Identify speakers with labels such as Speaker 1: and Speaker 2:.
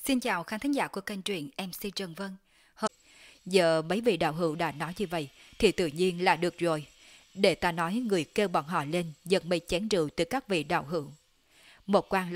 Speaker 1: Xin chào khán thính giả của kênh truyện MC Trần Vân. Giờ mấy vị đạo hữu đã nói như vậy thì tự nhiên là được rồi. Để ta nói người kêu bọn họ lên giật mấy chén rượu từ các vị đạo hữu. Một quan